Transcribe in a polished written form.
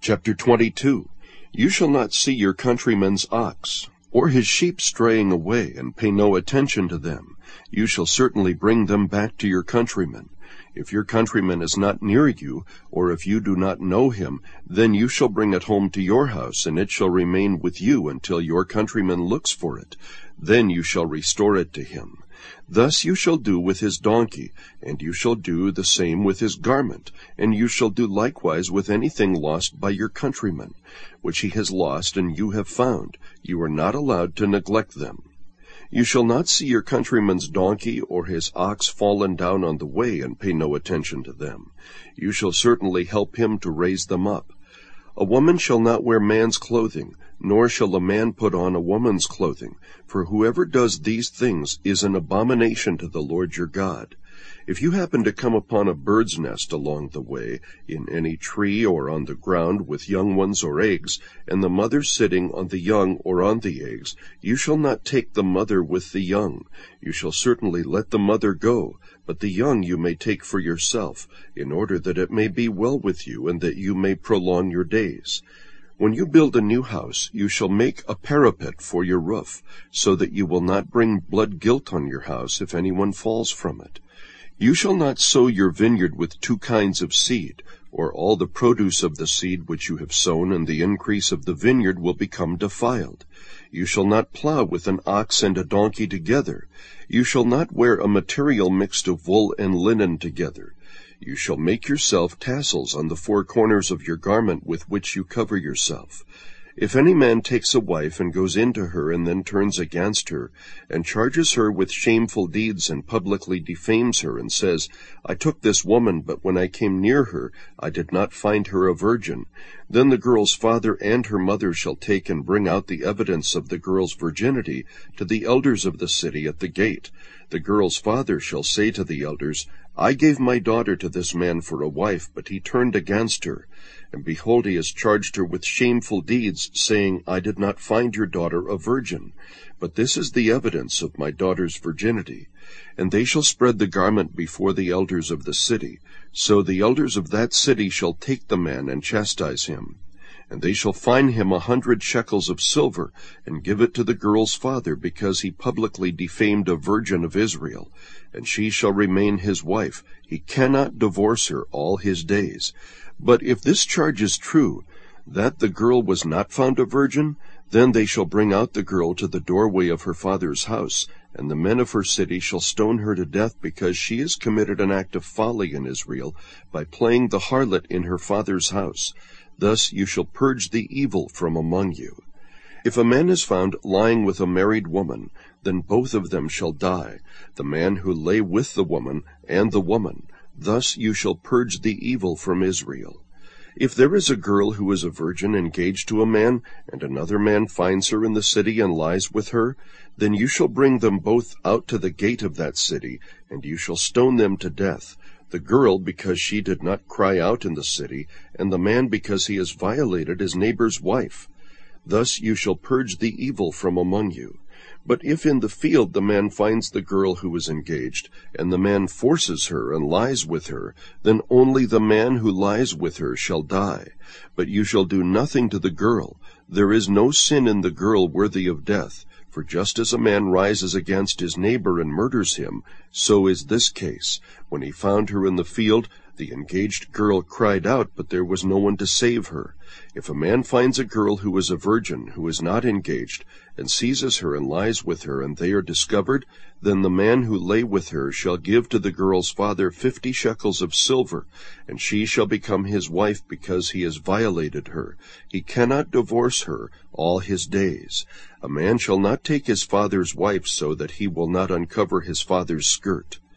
Chapter 22. You shall not see your countryman's ox, or his sheep straying away, and pay no attention to them. You shall certainly bring them back to your countryman. If your countryman is not near you, or if you do not know him, then you shall bring it home to your house, and it shall remain with you until your countryman looks for it. Then you shall restore it to him. Thus you shall do with his donkey, and you shall do the same with his garment, and you shall do likewise with anything lost by your countryman, which he has lost and you have found. You are not allowed to neglect them. You shall not see your countryman's donkey or his ox fallen down on the way, and pay no attention to them. You shall certainly help him to raise them up. A woman shall not wear man's clothing, nor shall a man put on a woman's clothing, for whoever does these things is an abomination to the Lord your God. If you happen to come upon a bird's nest along the way, in any tree or on the ground with young ones or eggs, and the mother sitting on the young or on the eggs, you shall not take the mother with the young. You shall certainly let the mother go, but the young you may take for yourself, in order that it may be well with you, and that you may prolong your days. When you build a new house, you shall make a parapet for your roof, so that you will not bring blood guilt on your house if anyone falls from it. You shall not sow your vineyard with two kinds of seed, or all the produce of the seed which you have sown and the increase of the vineyard will become defiled. You shall not plow with an ox and a donkey together. You shall not wear a material mixed of wool and linen together. You shall make yourself tassels on the four corners of your garment with which you cover yourself. If any man takes a wife and goes into her and then turns against her, and charges her with shameful deeds and publicly defames her, and says, I took this woman, but when I came near her, I did not find her a virgin, then the girl's father and her mother shall take and bring out the evidence of the girl's virginity to the elders of the city at the gate. The girl's father shall say to the elders, I gave my daughter to this man for a wife, but he turned against her. And behold, he has charged her with shameful deeds, saying, I did not find your daughter a virgin. But this is the evidence of my daughter's virginity. And they shall spread the garment before the elders of the city. So the elders of that city shall take the man and chastise him. And they shall fine him 100 shekels of silver, and give it to the girl's father, because he publicly defamed a virgin of Israel. And she shall remain his wife. He cannot divorce her all his days. But if this charge is true, that the girl was not found a virgin, then they shall bring out the girl to the doorway of her father's house, and the men of her city shall stone her to death, because she has committed an act of folly in Israel by playing the harlot in her father's house. Thus you shall purge the evil from among you. If a man is found lying with a married woman, then both of them shall die, the man who lay with the woman and the woman. Thus you shall purge the evil from Israel. If there is a girl who is a virgin engaged to a man, and another man finds her in the city and lies with her, then you shall bring them both out to the gate of that city, and you shall stone them to death, the girl because she did not cry out in the city, and the man because he has violated his neighbor's wife. Thus you shall purge the evil from among you. But if in the field the man finds the girl who is engaged, and the man forces her and lies with her, then only the man who lies with her shall die. But you shall do nothing to the girl. There is no sin in the girl worthy of death. For just as a man rises against his neighbor and murders him, so is this case. When he found her in the field, the engaged girl cried out, but there was no one to save her. If a man finds a girl who is a virgin, who is not engaged, and seizes her and lies with her, and they are discovered, then the man who lay with her shall give to the girl's father 50 shekels of silver, and she shall become his wife because he has violated her. He cannot divorce her all his days. A man shall not take his father's wife so that he will not uncover his father's skirt.